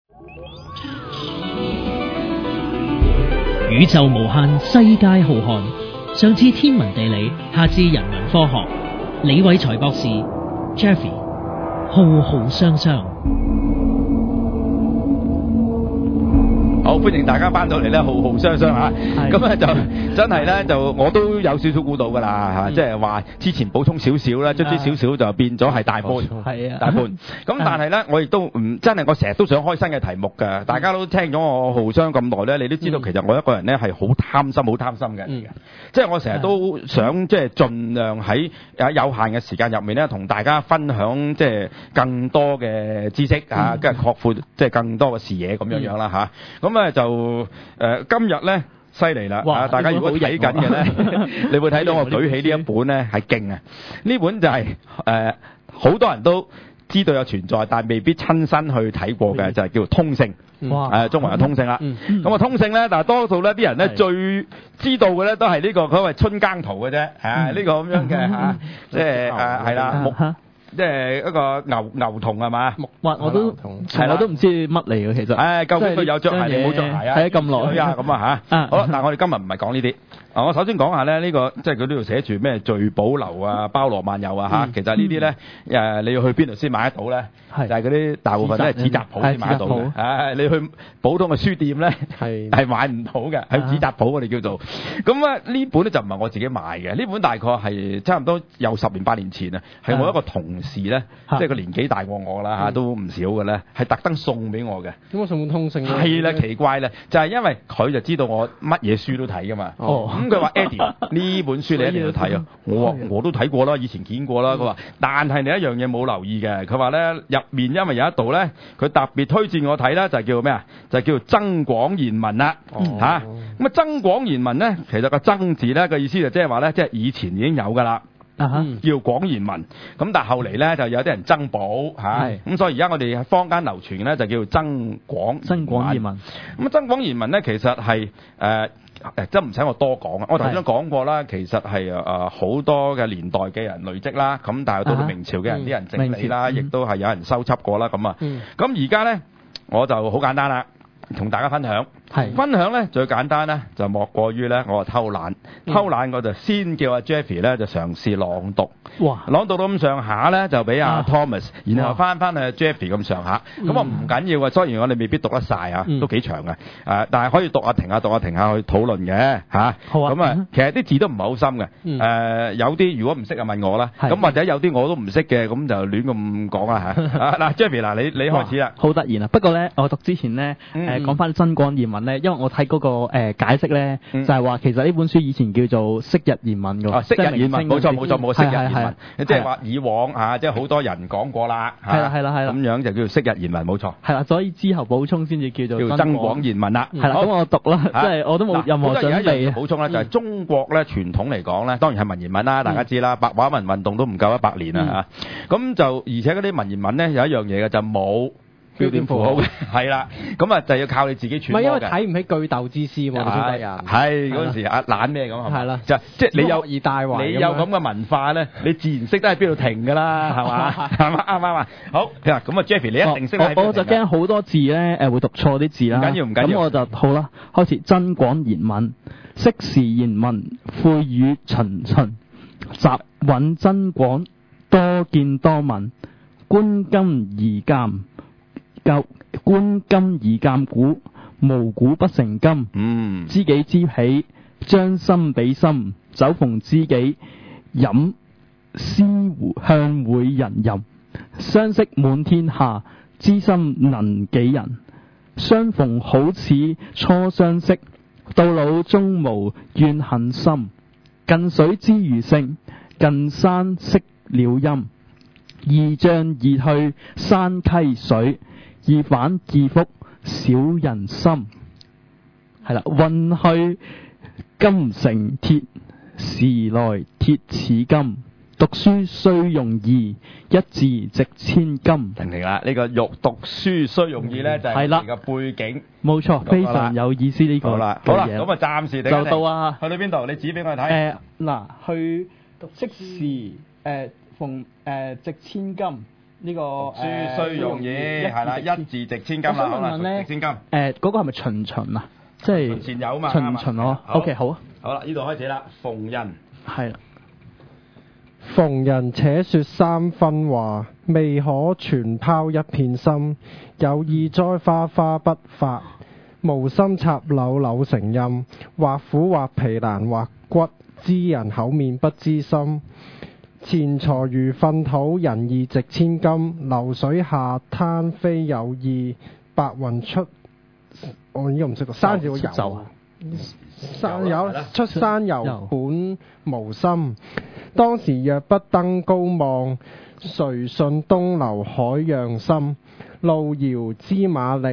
宇宙無限，世界浩瀚，上至天文地理，下至人文科學。李偉才博士 Jeffrey 浩浩湯湯。 好，歡迎大家翻到嚟咧，浩浩湯湯嚇。咁咧就真係咧，就我都有少少估到㗎啦嚇，即係話之前補充少少啦，卒之少少就變咗係大半，係啊，大半。咁但係咧，我亦都唔真係我成日都想開新嘅題目㗎。大家都聽咗我浩湯咁耐咧，你都知道其實我一個人咧係好貪心嘅，即係我成日都想即係盡量喺有限嘅時間入面咧，同大家分享即係更多嘅知識嚇，跟住擴闊即係更多嘅視野咁樣啦嚇。咁啊就今日咧犀利啦！大家如果睇緊嘅咧，你會睇到我舉起呢一本咧係勁啊！呢本就係好多人都知道有存在，但未必親身去睇過嘅，就係叫做通勝。中文嘅通勝啦。咁啊通勝咧，但係多數咧啲人咧最知道嘅咧都係呢個所謂春耕圖嘅啫。呢個咁樣嘅嚇，即係係啦。即係一個牛童係嘛？木馬我都唔知乜嚟嘅其實。究竟佢有着鞋定冇着鞋啊？睇咗咁耐啊！咁啊嚇。好啦，但係我哋今日唔係講呢啲。我首先講下咧，呢個即係佢呢度寫住咩聚寶樓啊、包羅萬有啊嚇。其實呢啲咧你要去邊度先買得到咧？就係嗰啲大部分都係紙紮鋪先買得到嘅。你去普通嘅書店咧係買唔到嘅，喺紙紮鋪我哋叫做。咁啊呢本咧就唔係我自己買嘅，呢本大概係差唔多有10年8年前啊，係我一個同事咧，即係個年紀大過我啦嚇，都唔少嘅咧，係特登送俾我嘅。點解送本通勝咧？係啦，奇怪咧，就係因為佢就知道我乜嘢書都睇噶嘛。咁佢話 Eddie 呢本書你一定要睇啊！我都睇過啦，以前見過啦。佢話，但係你一樣嘢冇留意嘅。佢話咧入面因為有一度咧，佢特別推薦我睇啦，就係叫咩啊？就係叫做增廣賢文啦嚇。咁啊增廣賢文咧，其實個增字咧個意思就即係話咧，即係以前已經有㗎啦。叫廣賢文，咁但係後嚟咧就有啲人增補嚇，咁所以而家我哋坊間流傳咧就叫增廣賢文。咁增廣賢文咧其實係真唔使我多講啊！我頭先都講過啦，其實係好多嘅年代嘅人累積啦，咁但係到明朝嘅人啲人整理啦，亦都係有人收輯過啦咁啊。咁而家咧我就好簡單啦，同大家分享。分享咧最簡單咧就莫過於咧我偷懶，我就先叫阿 Jeffrey 咧就嘗試朗讀，朗讀到咁上下咧就俾阿 Thomas，然後翻去 Jeffrey 咁上下，咁啊唔緊要啊，雖然我哋未必讀得晒啊，都幾長嘅，但係可以讀下停下去討論嘅嚇。咁啊，其實啲字都唔係好深嘅，有啲如果唔識就問我啦，咁或者有啲我都唔識嘅，咁就亂咁講啦嚇。嗱 Jeffrey 嗱你開始啦。 好突然啊！不過咧我讀之前咧講翻增廣賢文。因為我睇嗰個解釋咧，就係話其實呢本書以前叫做昔日賢文㗎。 昔日賢文，冇錯，昔日賢文，即係話以往嚇，即係好多人講過啦。係啦，咁樣就叫做昔日賢文，冇錯。 係啦，所以之後補充先至叫做增廣賢文啦。 係啦，咁我讀啦，即係我都冇任何準備。 補充咧就係中國咧傳統嚟講咧，當然係文言文啦，大家知啦，白話文運動都唔夠100年啦嚇。咁就而且嗰啲文言文咧有一樣嘢嘅就冇標點符號嘅，係啦，咁啊就要靠你自己揣摩嘅。 唔係因為睇唔起句讀之師喎，啲人係嗰陣時懶咩咁係啦，就即係你有咁嘅文化咧，你自然識得喺邊度停㗎啦，係嘛？啱唔啱啊？好，咁啊 Jeffrey 你一定識喺邊度停。我就驚好多字咧會讀錯啲字啦。唔緊要。咁我就好啦，開始增廣賢文，昔時賢文，誨語循，集韻增廣，多見多聞，觀今宜鑑。觀今宜鑑古，無古不成今。知己知彼，將心比心。酒逢知己，飲思向會人吟。相識滿天下，知心能幾人？相逢好似初相識，到老終無怨恨心。近水知魚性，近山識鳥音。易漲易退山溪水，易反易覆小人心。係啦，運去金成鐵，時來鐵似金。讀書須用意，一字值千金。 停啦，呢個讀書須用意咧就係個背景。 冇錯，非常有意思呢個。 好啦，咁啊暫時就到啊。去到邊度？你指俾我睇。 嗱，去讀昔時值千金。 呢個書雖容易係啦，一字值千金啦，好啦，值千金。 嗰個係咪循啊？即係循前有嘛？ 循哦。OK， 好啊。 好啦，呢度開始啦，逢人。 係啦。 逢人且說三分話，未可全拋一片心。有意栽花花不發，無心插柳柳成蔭。或苦或皮難或骨，知人口面不知心。錢財如糞土，仁義值千金。流水下灘非有意，白雲出。我呢個唔識讀，山字個游。山有出山遊本無心，當時若不登高望，誰信東流海洋深。路遙知馬力，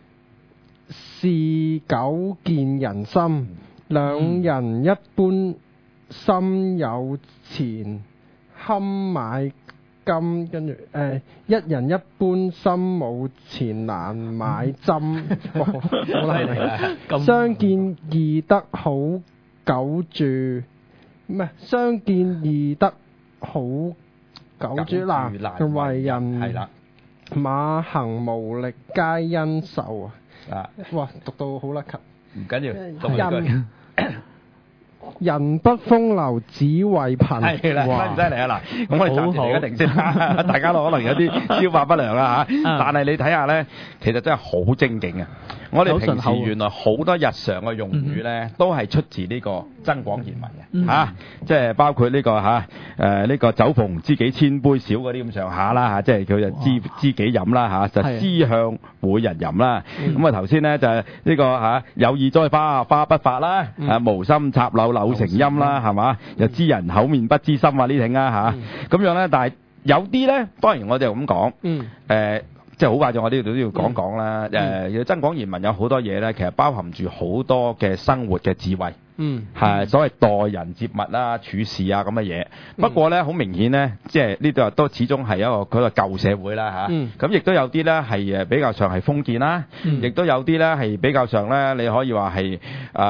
是久見人心。兩人一般心有錢，堪買金，跟住一人一般心冇錢難買針。好難明。相見易得好久住，唔係相見易得好久住難為人。係啦，馬行無力皆因受啊！哇，讀到好甩咳。 唔緊要，讀句。 人不風流只為貧。 係啦，犀唔犀利啊？嗱，咁我哋暫時嚟一定先，大家都可能有啲消化不良啦嚇。但係你睇下咧，其實真係好精警啊！我哋平時原來好多日常嘅用語咧，都係出自呢個增廣賢文嘅嚇，即係包括呢個嚇呢個酒逢知己千杯少嗰啲咁上下啦嚇，即係佢就知己飲啦嚇，就知向每人飲啦。咁啊頭先咧就係呢個嚇有意栽花花不發啦，無心插柳柳成蔭啦，係嘛？又知人口面不知心啊呢挺啊嚇，咁樣咧，但係有啲咧，當然我哋咁講，即係好快就我呢度都要講講啦。增廣賢文有好多嘢咧，其實包含住好多嘅生活嘅智慧。係所謂待人接物啦、處事啊咁嘅嘢。不過咧，好明顯咧，即係呢度都始終係一個嗰個舊社會啦嚇。咁亦都有啲咧係比較上係封建啦，亦都有啲咧係比較上咧，你可以話係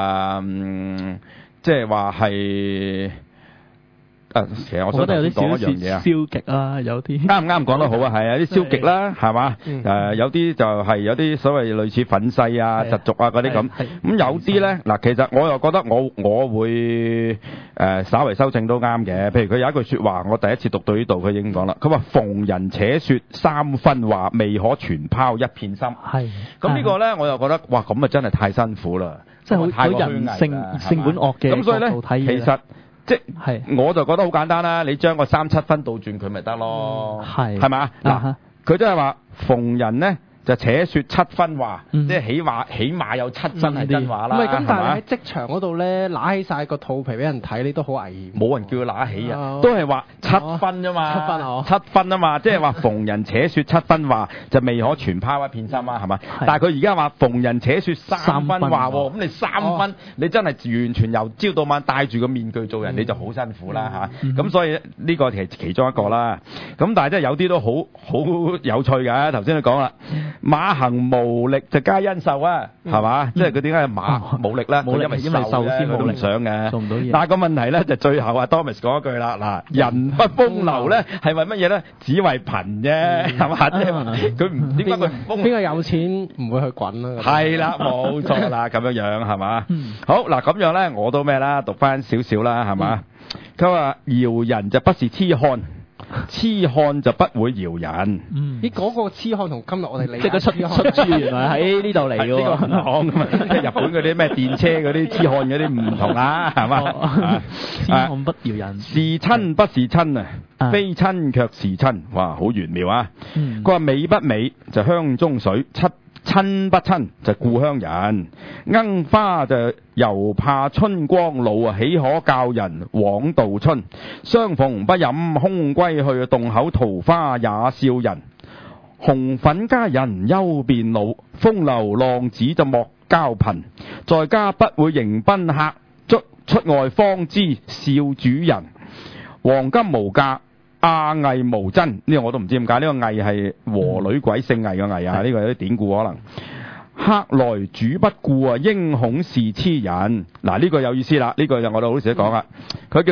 即係話係。其實我想講一樣嘢啊， 消極啦，有啲啱唔啱講得好啊，係啊，啲消極啦，係嘛？有啲就係有啲所謂類似憤世啊、疾俗啊嗰啲咁。咁有啲咧，嗱，其實我又覺得我會稍為修正都啱嘅。譬如佢有一句説話，我第一次讀到呢度，佢已經講啦。佢話逢人且説三分話，未可全拋一片心。係。咁呢個咧，我又覺得哇，咁啊真係太辛苦啦， 即係好人性本惡嘅。 咁所以咧，其實。即係我就覺得好簡單啦，你將個3、7分倒轉佢咪得咯，係咪？嗱，佢都係話逢人咧就且説7分話，即係起碼有7分係真話啦。 唔係咁，但係喺職場嗰度咧，揦起晒個肚皮俾人睇，你都好危險。 冇人叫佢揦起啊，都係話7分啫嘛。7分啊嘛，即係話逢人且説7分話，就未可全拋一片心啊，係嘛？但係佢而家話逢人且説3分話喎，咁你3分，你真係完全由朝到晚戴住個面具做人，你就好辛苦啦嚇。咁所以呢個係其中一個啦。咁但係即係有啲都好有趣㗎。頭先你講啦。馬行無力就皆因受啊，係嘛？即係佢點解馬冇力咧？因為受先冇力想嘅。做唔到嘢。但係個問題咧就最後啊 Thomas 講一句啦，嗱，人不風流咧係為乜嘢咧？只為貧啫，係嘛？即係佢唔點解佢唔風？ 邊個有錢唔會去滾啊？ 係啦，冇錯啦，咁樣樣係嘛？好嗱，咁樣咧我都咩啦？讀翻少少啦，係嘛？佢話饒人就不是痴漢。痴漢就不會饒人。 咦，嗰個痴漢同今日我哋理即係個出處原來喺呢度嚟嘅喎。 呢個銀行咁啊，即係日本嗰啲咩電車嗰啲痴漢嗰啲唔同啦，係嘛？ 痴漢不饒人。 是親不是親啊，非親卻是親。哇，好玄妙啊！佢話美不美就鄉中水，親不親就故鄉人。鶯花就猶怕春光老啊，豈可教人枉度春？相逢不飲空歸去，洞口桃花也笑人。紅粉佳人休變老，風流浪子就莫交貧。在家不會迎賓客，出外方知笑主人。黃金無價。藝無真，呢個我都唔知點解，呢個藝係和女鬼姓藝嘅藝啊，呢個有啲典故可能。客來主不顧啊，應恐是痴人。嗱，呢個有意思啦，呢個就我哋好時都講啦，佢叫做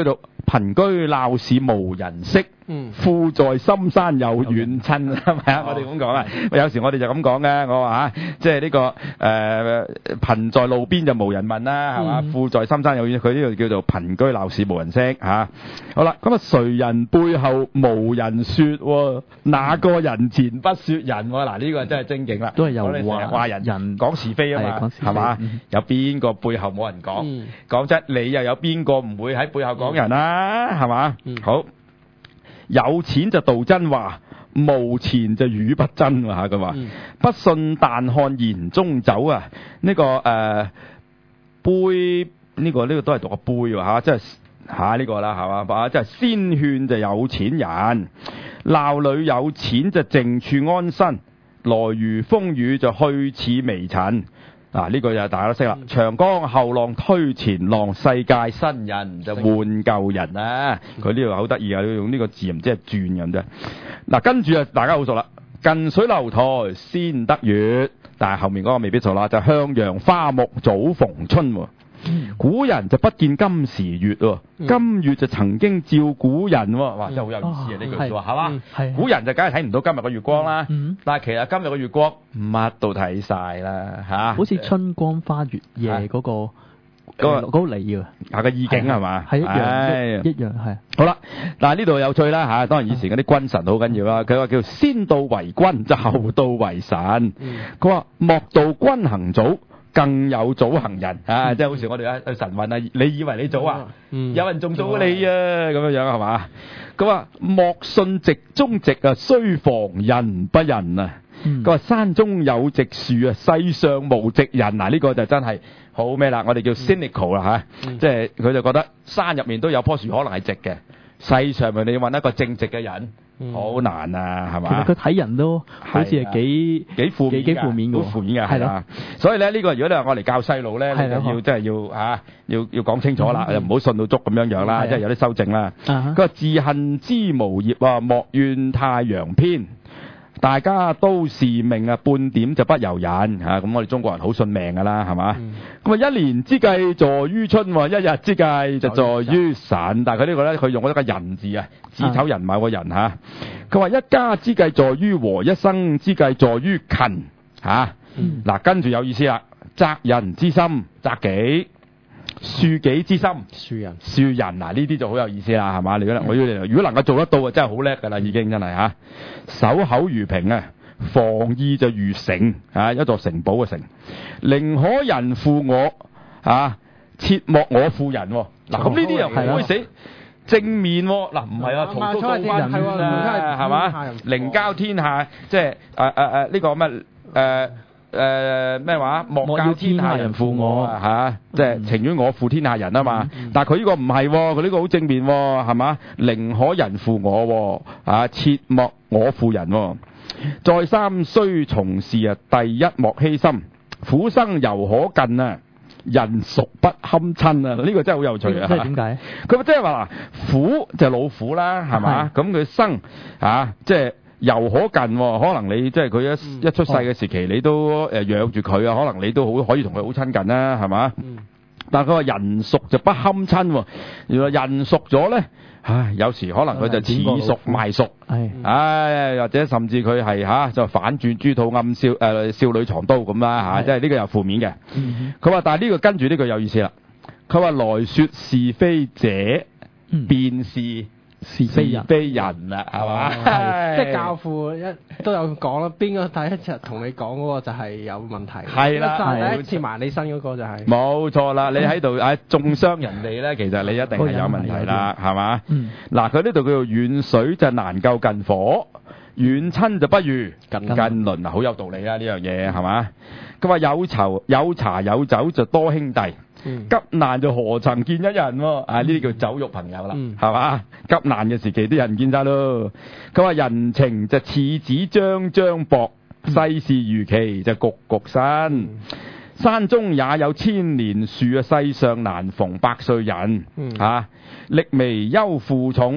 貧居鬧市無人識，富在深山有遠親，係咪啊？我哋咁講啊，有時我哋就咁講嘅，我話即係呢個貧在路邊就無人問啦，係嘛？富在深山有遠，佢呢度叫做貧居鬧市無人識嚇。好啦，咁啊，誰人背後無人説？哪個人前不説人？嗱，呢個真係精警啦， 都係有我哋成日話人講是非啊嘛，係嘛？有邊個背後冇人講？講真，你又有邊個唔會喺背後講人啊？係嘛？好，有錢就道真話，無錢就語不真喎嚇。佢話不信但看言中酒啊！呢個杯呢個都係讀個杯喎嚇，即係嚇呢個啦係嘛？即係先勸就有錢人，鬧裏有錢就靜處安身，來如風雨就去似微塵。嗱，呢個就大家都識啦。長江後浪推前浪，世界新人就換舊人啊！佢呢度好得意啊，用呢個字唔知係轉咁啫。嗱，跟住啊，大家好熟啦。近水樓台先得月，但係後面嗰個未必熟啦，就向陽花木早逢春。古人就不見今時月喎，今月就曾經照古人喎，哇！真係好有意思啊！呢句說話係嘛？古人就梗係睇唔到今日嘅月光啦，但係其實今日嘅月光乜都睇晒啦嚇。 好似春光花月夜嗰個理啊， 個意境係嘛？ 係一樣係。 好啦，嗱呢度有趣啦嚇，當然以前嗰啲君臣好緊要啦。佢話叫先到為君，就後到為臣。佢話莫道君行早，更有早行人啊！即係好似我哋去晨運啊，你以為你早啊？有人仲早過你啊！咁樣樣係嘛？佢話莫信直中直啊，須防人不仁啊！佢話山中有直樹啊，世上無直人。嗱，呢個就真係好咩啦？我哋叫 cynical 啦嚇，即係佢就覺得山入面都有棵樹可能係直嘅，世上咪你要揾一個正直嘅人。好難啊，係嘛？ 其實佢睇人都好似係幾負面嘅， 好負面嘅係啦。所以咧，呢個如果你話我嚟教細路咧，你就要真係要講清楚啦，又唔好信到足咁樣樣啦，即係有啲修正啦。佢話自恨之無業啊，莫怨太陽偏。大家都是命啊，半點就不由人嚇。咁我哋中國人好信命噶啦，係嘛？咁啊，一年之計在於春，一日之計就在於晨。但係佢呢個咧，佢用咗一個人字啊，子丑寅卯個人嚇。佢話一家之計在於和，一生之計在於勤嚇。嗱，跟住有意思啦，責人之心責己，恕己之心恕人。嗱，呢啲就好有意思啦，係嘛？如果能夠做得到啊，真係好叻噶啦，已經真係嚇。守口如瓶啊，防意就如城啊，一座城堡嘅城。寧可人負我啊，切莫我負人。嗱，咁呢啲又唔會死正面喎。嗱，唔係啊，曹操倒翻轉啊，係嘛？寧交天下，即係呢個咩咩話？莫教天下人負我嚇，即係情願我負天下人啊嘛。但係佢呢個唔係，佢呢個好正面喎，係嘛？寧可人負我啊，切莫我負人。再三須從事啊，第一莫犧牲。苦生猶可近啊，人孰不堪親啊？呢個真係好有趣啊！ 即係點解？ 佢即係話嗱，苦就老虎啦，係嘛？咁佢生啊，即係。猶可近，可能你即係佢一出世嘅時期，你都養住佢啊，可能你都好可以同佢好親近啦，係嘛？但係佢話人熟就不堪親，原來人熟咗咧，有時可能佢就恃熟賣熟，或者甚至佢係就反轉豬肚暗少女藏刀咁啦，即係呢個又負面嘅。佢話但係呢個跟住呢個有意思啦，佢話來說是非者，便是非人啦，係嘛？ 即係教父都有講啦，邊個第一日同你講嗰個就係有問題。係啦，第一次埋你身嗰個就係。冇錯啦，你喺度中傷人哋咧，其實你一定係有問題啦，係嘛？嗱，佢呢度叫做遠水就難救近火，遠親就不如近鄰啊，好有道理啊！呢樣嘢係嘛？佢話有茶有酒就多兄弟。急難就何曾見一人喎？呢啲叫酒肉朋友啦，係嘛？急難嘅時期啲人見晒咯。佢話人情就似子張張薄，世事如棋就局局新。山中也有千年樹啊，世上難逢百歲人。力微憂負重，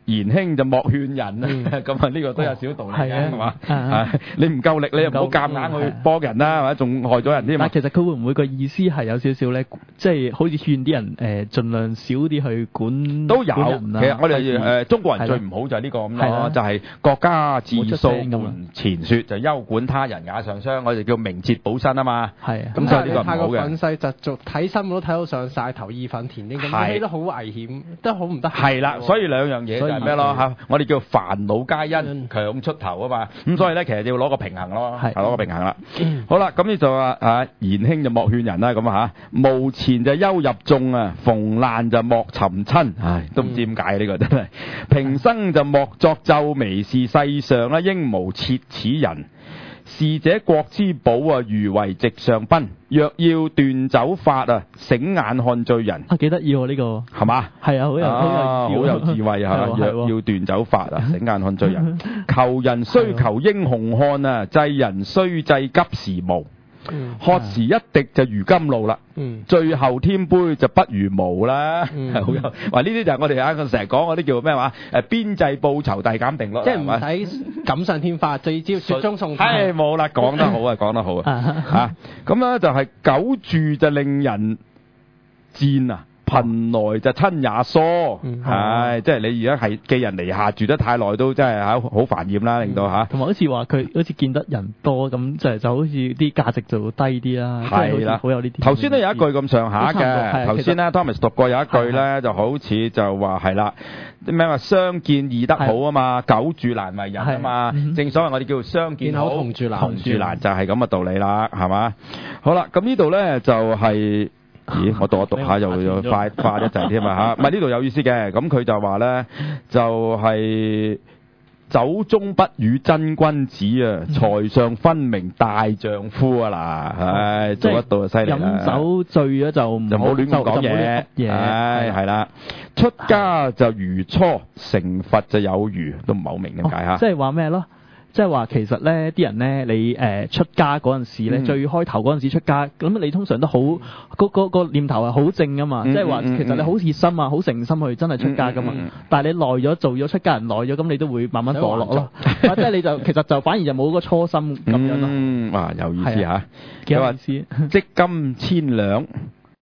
言輕就莫勸人啊，咁啊呢個都有少道理嘅，係嘛？你唔夠力，你又唔好夾硬去幫人啦，係嘛？仲害咗人添。 但其實佢會唔會個意思係有少少咧，即係好似勸啲人盡量少啲去管都有。 人啊、 其實我哋中國人最唔好就係呢個咁咯，就係國家自掃門前雪，就休管他人也上霜，我哋叫明哲保身啊嘛。係啊，咁所以呢個唔好嘅。太過憤世嫉俗，睇新聞都睇到上晒頭，義憤填膺，咁都好危險，都好唔得。 係啦，所以兩樣嘢就係咩咯嚇？我哋叫煩惱皆因強出頭啊嘛。咁所以咧，其實要攞個平衡咯，係攞個平衡啦。好啦，咁呢就話言輕就莫勸人啦，咁嚇無錢就休入眾啊，逢難就莫尋親，唉，都唔知點解呢個真係。平生就莫作皺眉視，世上啦應無切齒人。是者國之寶啊，如為直上賓。若要斷酒法啊，醒眼看罪人。 幾得意喎呢個， 係嘛？ 係啊，好有智慧嚇。若要斷酒法啊，醒眼看罪人。求人須求英雄漢啊，濟人須濟急時無。喝時一滴就如甘露啦，最後添杯就不如無啦。好有，話呢啲就係我哋成日講嗰啲叫咩話？邊際報酬遞減定律， 即係唔使錦上添花，最只要雪中送炭。 係冇啦，講得好啊，講得好啊。咁咧就係久住就令人賤啊。貧來就親也疏，即係你而家係寄人籬下住得太耐都真係好煩厭啦，令到嚇。同埋好似話佢好似見得人多咁，就好似啲價值就低啲啦。 係啦， 好有呢啲。 頭先都有一句咁上下嘅，頭先咧 Thomas 讀過有一句咧，就好似就話係啦，咩話相見易得好啊嘛，久住難為人啊嘛。正所謂我哋叫相見好，同住難就係咁嘅道理啦，係嘛？好啦，咁呢度咧就係。咦，我讀一讀下又快一陣添啊嚇！唔係呢度有意思嘅，咁佢就話咧，就係酒中不語真君子啊，財上分明大丈夫啊嗱，唉，做得到就犀利啦！ 飲酒醉咗就唔好亂講嘢， 唉，係啦，出家就如初，成佛就有餘，都唔係好明點解嚇。 即係話咩咯？即係話其實咧，啲人咧，你出家嗰陣時咧，最開頭嗰陣時出家，咁你通常都好個念頭係好正噶嘛，即係話其實你好熱心啊，好誠心去真係出家噶嘛。但係你耐咗做咗出家人耐咗，咁你都會慢慢墮落咯。即係你就其實就反而就冇個初心咁樣咯。 哇，有意思嚇！ 幾有意思。 積金千兩，